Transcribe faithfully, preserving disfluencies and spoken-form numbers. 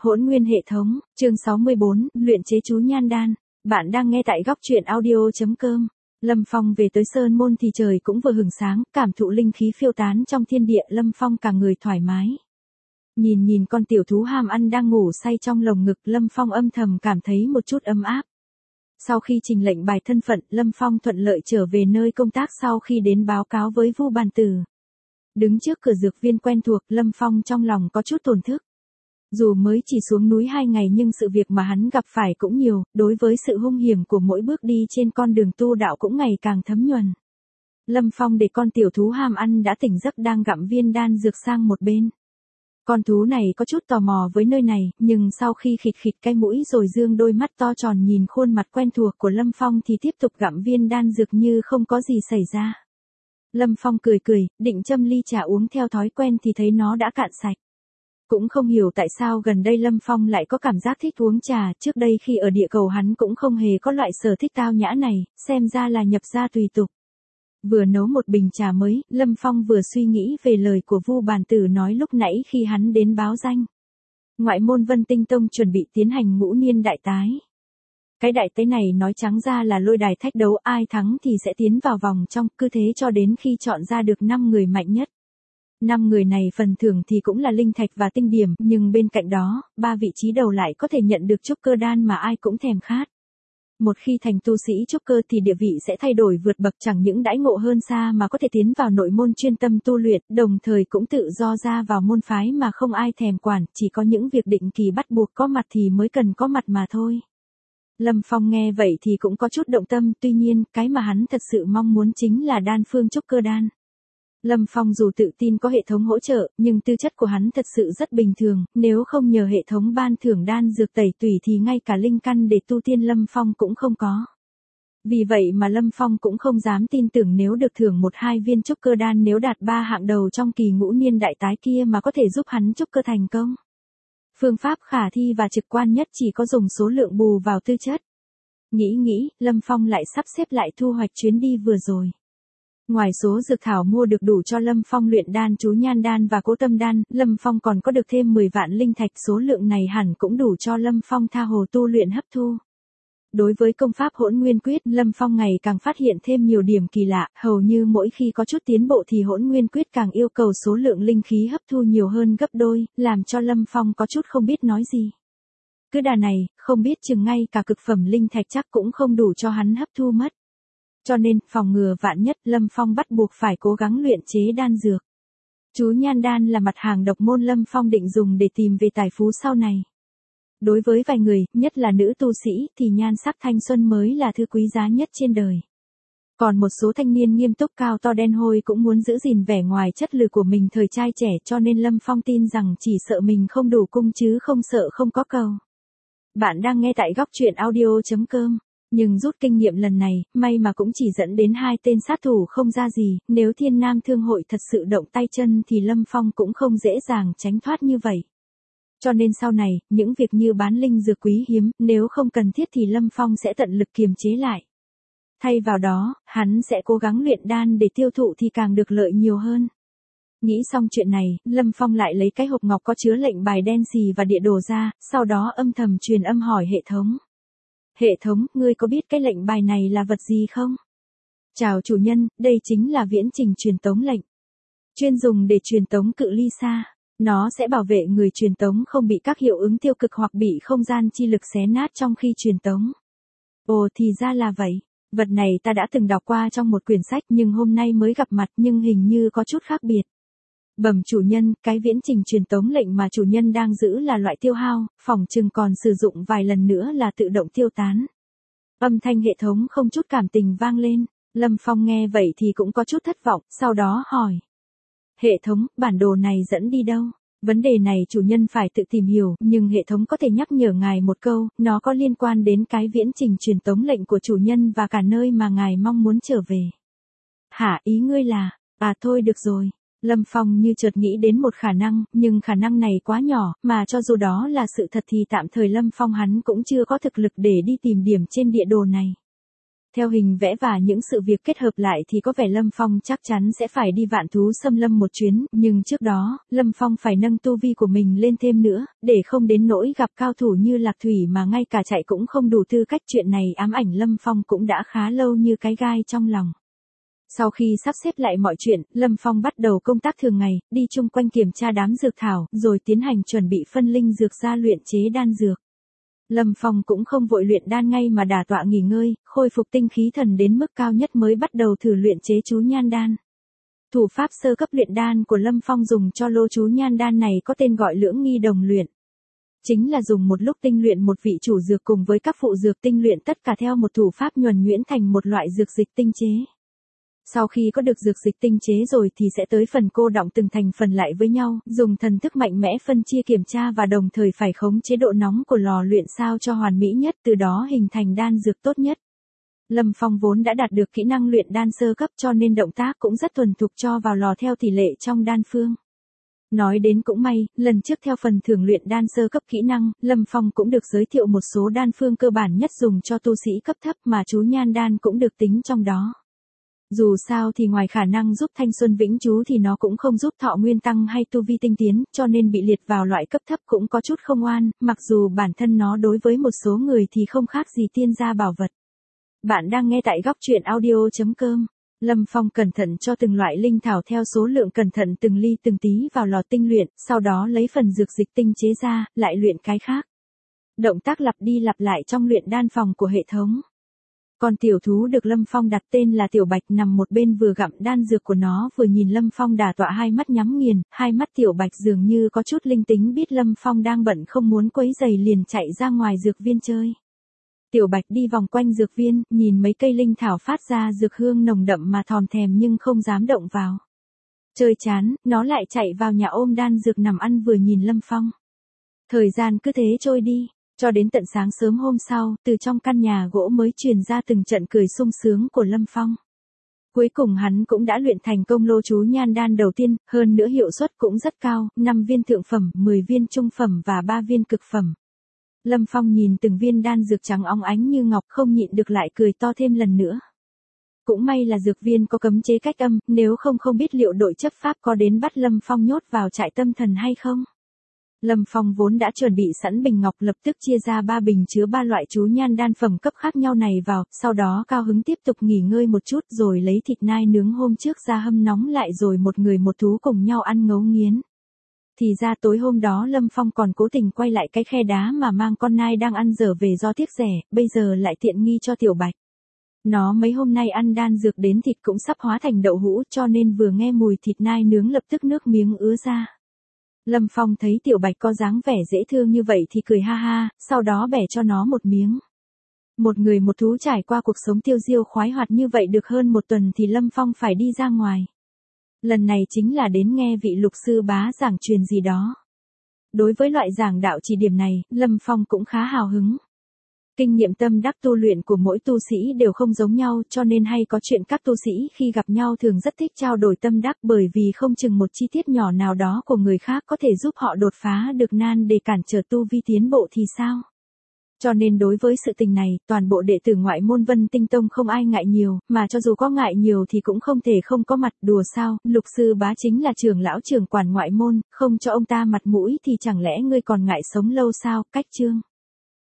Hỗn Nguyên hệ thống, chương sáu mươi bốn, luyện chế chú nhan đan. Bạn đang nghe tại góc truyện audio chấm com. Lâm Phong về tới Sơn Môn thì trời cũng vừa hửng sáng, cảm thụ linh khí phiêu tán trong thiên địa, Lâm Phong cả người thoải mái. Nhìn nhìn con tiểu thú ham ăn đang ngủ say trong lồng ngực, Lâm Phong âm thầm cảm thấy một chút ấm áp. Sau khi trình lệnh bài thân phận, Lâm Phong thuận lợi trở về nơi công tác sau khi đến báo cáo với Vu Bàn Tử. Đứng trước cửa dược viên quen thuộc, Lâm Phong trong lòng có chút tổn thức. Dù mới chỉ xuống núi hai ngày nhưng sự việc mà hắn gặp phải cũng nhiều, đối với sự hung hiểm của mỗi bước đi trên con đường tu đạo cũng ngày càng thấm nhuần. Lâm Phong để con tiểu thú ham ăn đã tỉnh giấc đang gặm viên đan dược sang một bên. Con thú này có chút tò mò với nơi này, nhưng sau khi khịt khịt cái mũi rồi dương đôi mắt to tròn nhìn khuôn mặt quen thuộc của Lâm Phong thì tiếp tục gặm viên đan dược như không có gì xảy ra. Lâm Phong cười cười, định châm ly trà uống theo thói quen thì thấy nó đã cạn sạch. Cũng không hiểu tại sao gần đây Lâm Phong lại có cảm giác thích uống trà, trước đây khi ở địa cầu hắn cũng không hề có loại sở thích tao nhã này, xem ra là nhập gia tùy tục. Vừa nấu một bình trà mới, Lâm Phong vừa suy nghĩ về lời của Vu Bàn Tử nói lúc nãy khi hắn đến báo danh. Ngoại môn Vân Tinh Tông chuẩn bị tiến hành ngũ niên đại tái. Cái đại tế này nói trắng ra là lôi đài thách đấu, ai thắng thì sẽ tiến vào vòng trong, cứ thế cho đến khi chọn ra được năm người mạnh nhất. năm người này phần thưởng thì cũng là linh thạch và tinh điểm, nhưng bên cạnh đó, ba vị trí đầu lại có thể nhận được trúc cơ đan mà ai cũng thèm khát. Một khi thành tu sĩ trúc cơ thì địa vị sẽ thay đổi vượt bậc, chẳng những đãi ngộ hơn xa mà có thể tiến vào nội môn chuyên tâm tu luyện, đồng thời cũng tự do ra vào môn phái mà không ai thèm quản, chỉ có những việc định kỳ bắt buộc có mặt thì mới cần có mặt mà thôi. Lâm Phong nghe vậy thì cũng có chút động tâm, tuy nhiên, cái mà hắn thật sự mong muốn chính là đan phương trúc cơ đan. Lâm Phong dù tự tin có hệ thống hỗ trợ, nhưng tư chất của hắn thật sự rất bình thường, nếu không nhờ hệ thống ban thưởng đan dược tẩy tủy thì ngay cả linh căn để tu tiên Lâm Phong cũng không có. Vì vậy mà Lâm Phong cũng không dám tin tưởng nếu được thưởng một hai viên trúc cơ đan nếu đạt ba hạng đầu trong kỳ ngũ niên đại tái kia mà có thể giúp hắn trúc cơ thành công. Phương pháp khả thi và trực quan nhất chỉ có dùng số lượng bù vào tư chất. Nghĩ nghĩ, Lâm Phong lại sắp xếp lại thu hoạch chuyến đi vừa rồi. Ngoài số dược thảo mua được đủ cho Lâm Phong luyện đan chú nhan đan và cố tâm đan, Lâm Phong còn có được thêm mười vạn linh thạch, số lượng này hẳn cũng đủ cho Lâm Phong tha hồ tu luyện hấp thu. Đối với công pháp Hỗn Nguyên Quyết, Lâm Phong ngày càng phát hiện thêm nhiều điểm kỳ lạ, hầu như mỗi khi có chút tiến bộ thì Hỗn Nguyên Quyết càng yêu cầu số lượng linh khí hấp thu nhiều hơn gấp đôi, làm cho Lâm Phong có chút không biết nói gì. Cứ đà này, không biết chừng ngay cả cực phẩm linh thạch chắc cũng không đủ cho hắn hấp thu mất. Cho nên, phòng ngừa vạn nhất, Lâm Phong bắt buộc phải cố gắng luyện chế đan dược. Chú nhan đan là mặt hàng độc môn Lâm Phong định dùng để tìm về tài phú sau này. Đối với vài người, nhất là nữ tu sĩ, thì nhan sắc thanh xuân mới là thứ quý giá nhất trên đời. Còn một số thanh niên nghiêm túc cao to đen hôi cũng muốn giữ gìn vẻ ngoài chất lừ của mình thời trai trẻ, cho nên Lâm Phong tin rằng chỉ sợ mình không đủ cung chứ không sợ không có cầu. Bạn đang nghe tại góc truyện audio chấm com. Nhưng rút kinh nghiệm lần này, may mà cũng chỉ dẫn đến hai tên sát thủ không ra gì, nếu Thiên Nam Thương hội thật sự động tay chân thì Lâm Phong cũng không dễ dàng tránh thoát như vậy. Cho nên sau này, những việc như bán linh dược quý hiếm, nếu không cần thiết thì Lâm Phong sẽ tận lực kiềm chế lại. Thay vào đó, hắn sẽ cố gắng luyện đan để tiêu thụ thì càng được lợi nhiều hơn. Nghĩ xong chuyện này, Lâm Phong lại lấy cái hộp ngọc có chứa lệnh bài đen xì và địa đồ ra, sau đó âm thầm truyền âm hỏi hệ thống. Hệ thống, ngươi có biết cái lệnh bài này là vật gì không? Chào chủ nhân, đây chính là viễn trình truyền tống lệnh. Chuyên dùng để truyền tống cự ly xa. Nó sẽ bảo vệ người truyền tống không bị các hiệu ứng tiêu cực hoặc bị không gian chi lực xé nát trong khi truyền tống. Ồ thì ra là vậy. Vật này ta đã từng đọc qua trong một quyển sách nhưng hôm nay mới gặp mặt nhưng hình như có chút khác biệt. Bẩm chủ nhân, cái viễn trình truyền tống lệnh mà chủ nhân đang giữ là loại tiêu hao, phòng chừng còn sử dụng vài lần nữa là tự động tiêu tán. Âm thanh hệ thống không chút cảm tình vang lên, Lâm Phong nghe vậy thì cũng có chút thất vọng, sau đó hỏi. Hệ thống, bản đồ này dẫn đi đâu? Vấn đề này chủ nhân phải tự tìm hiểu, nhưng hệ thống có thể nhắc nhở ngài một câu, nó có liên quan đến cái viễn trình truyền tống lệnh của chủ nhân và cả nơi mà ngài mong muốn trở về. Hả, ý ngươi là, à thôi được rồi. Lâm Phong như chợt nghĩ đến một khả năng, nhưng khả năng này quá nhỏ, mà cho dù đó là sự thật thì tạm thời Lâm Phong hắn cũng chưa có thực lực để đi tìm điểm trên địa đồ này. Theo hình vẽ và những sự việc kết hợp lại thì có vẻ Lâm Phong chắc chắn sẽ phải đi Vạn Thú Xâm Lâm một chuyến, nhưng trước đó, Lâm Phong phải nâng tu vi của mình lên thêm nữa, để không đến nỗi gặp cao thủ như Lạc Thủy mà ngay cả chạy cũng không đủ tư cách. Chuyện này ám ảnh Lâm Phong cũng đã khá lâu như cái gai trong lòng. Sau khi sắp xếp lại mọi chuyện, Lâm Phong bắt đầu công tác thường ngày, đi chung quanh kiểm tra đám dược thảo, rồi tiến hành chuẩn bị phân linh dược ra luyện chế đan dược. Lâm Phong cũng không vội luyện đan ngay mà đả tọa nghỉ ngơi, khôi phục tinh khí thần đến mức cao nhất mới bắt đầu thử luyện chế chú nhan đan. Thủ pháp sơ cấp luyện đan của Lâm Phong dùng cho lô chú nhan đan này có tên gọi Lưỡng Nghi Đồng Luyện. Chính là dùng một lúc tinh luyện một vị chủ dược cùng với các phụ dược tinh luyện tất cả theo một thủ pháp nhuần nhuyễn thành một loại dược dịch tinh chế. Sau khi có được dược dịch tinh chế rồi thì sẽ tới phần cô đọng từng thành phần lại với nhau, dùng thần thức mạnh mẽ phân chia kiểm tra và đồng thời phải khống chế độ nóng của lò luyện sao cho hoàn mỹ nhất, từ đó hình thành đan dược tốt nhất. Lâm Phong vốn đã đạt được kỹ năng luyện đan sơ cấp cho nên động tác cũng rất thuần thục cho vào lò theo tỷ lệ trong đan phương. Nói đến cũng may, lần trước theo phần thưởng luyện đan sơ cấp kỹ năng, Lâm Phong cũng được giới thiệu một số đan phương cơ bản nhất dùng cho tu sĩ cấp thấp mà chú nhan đan cũng được tính trong đó. Dù sao thì ngoài khả năng giúp thanh xuân vĩnh trú thì nó cũng không giúp thọ nguyên tăng hay tu vi tinh tiến, cho nên bị liệt vào loại cấp thấp cũng có chút không oan, mặc dù bản thân nó đối với một số người thì không khác gì tiên gia bảo vật. Bạn đang nghe tại góc truyện audio chấm com. Lâm Phong cẩn thận cho từng loại linh thảo theo số lượng cẩn thận từng ly từng tí vào lò tinh luyện, sau đó lấy phần dược dịch tinh chế ra, lại luyện cái khác. Động tác lặp đi lặp lại trong luyện đan phòng của hệ thống. Con tiểu thú được Lâm Phong đặt tên là Tiểu Bạch nằm một bên vừa gặm đan dược của nó vừa nhìn Lâm Phong đả tọa, hai mắt nhắm nghiền, hai mắt Tiểu Bạch dường như có chút linh tính, biết Lâm Phong đang bận không muốn quấy rầy liền chạy ra ngoài dược viên chơi. Tiểu Bạch đi vòng quanh dược viên, nhìn mấy cây linh thảo phát ra dược hương nồng đậm mà thòm thèm nhưng không dám động vào. Chơi chán, nó lại chạy vào nhà ôm đan dược nằm ăn vừa nhìn Lâm Phong. Thời gian cứ thế trôi đi. Cho đến tận sáng sớm hôm sau, từ trong căn nhà gỗ mới truyền ra từng trận cười sung sướng của Lâm Phong. Cuối cùng hắn cũng đã luyện thành công lô chú nhan đan đầu tiên, hơn nữa hiệu suất cũng rất cao, năm viên thượng phẩm, mười viên trung phẩm và ba viên cực phẩm. Lâm Phong nhìn từng viên đan dược trắng óng ánh như ngọc không nhịn được lại cười to thêm lần nữa. Cũng may là dược viên có cấm chế cách âm, nếu không không biết liệu đội chấp pháp có đến bắt Lâm Phong nhốt vào trại tâm thần hay không. Lâm Phong vốn đã chuẩn bị sẵn bình ngọc, lập tức chia ra ba bình chứa ba loại chú nhan đan phẩm cấp khác nhau này vào, sau đó cao hứng tiếp tục nghỉ ngơi một chút rồi lấy thịt nai nướng hôm trước ra hâm nóng lại rồi một người một thú cùng nhau ăn ngấu nghiến. Thì ra tối hôm đó Lâm Phong còn cố tình quay lại cái khe đá mà mang con nai đang ăn dở về do tiếc rẻ, bây giờ lại tiện nghi cho Tiểu Bạch. Nó mấy hôm nay ăn đan dược đến thịt cũng sắp hóa thành đậu hũ cho nên vừa nghe mùi thịt nai nướng lập tức nước miếng ứa ra. Lâm Phong thấy Tiểu Bạch có dáng vẻ dễ thương như vậy thì cười ha ha, sau đó bẻ cho nó một miếng. Một người một thú trải qua cuộc sống tiêu diêu khoái hoạt như vậy được hơn một tuần thì Lâm Phong phải đi ra ngoài. Lần này chính là đến nghe vị lục sư bá giảng truyền gì đó. Đối với loại giảng đạo chỉ điểm này, Lâm Phong cũng khá hào hứng. Kinh nghiệm tâm đắc tu luyện của mỗi tu sĩ đều không giống nhau cho nên hay có chuyện các tu sĩ khi gặp nhau thường rất thích trao đổi tâm đắc, bởi vì không chừng một chi tiết nhỏ nào đó của người khác có thể giúp họ đột phá được nan để cản trở tu vi tiến bộ thì sao. Cho nên đối với sự tình này, toàn bộ đệ tử ngoại môn Vân Tinh Tông không ai ngại nhiều, mà cho dù có ngại nhiều thì cũng không thể không có mặt. Đùa sao, lục sư bá chính là trưởng lão trưởng quản ngoại môn, không cho ông ta mặt mũi thì chẳng lẽ ngươi còn ngại sống lâu sao. Cách chương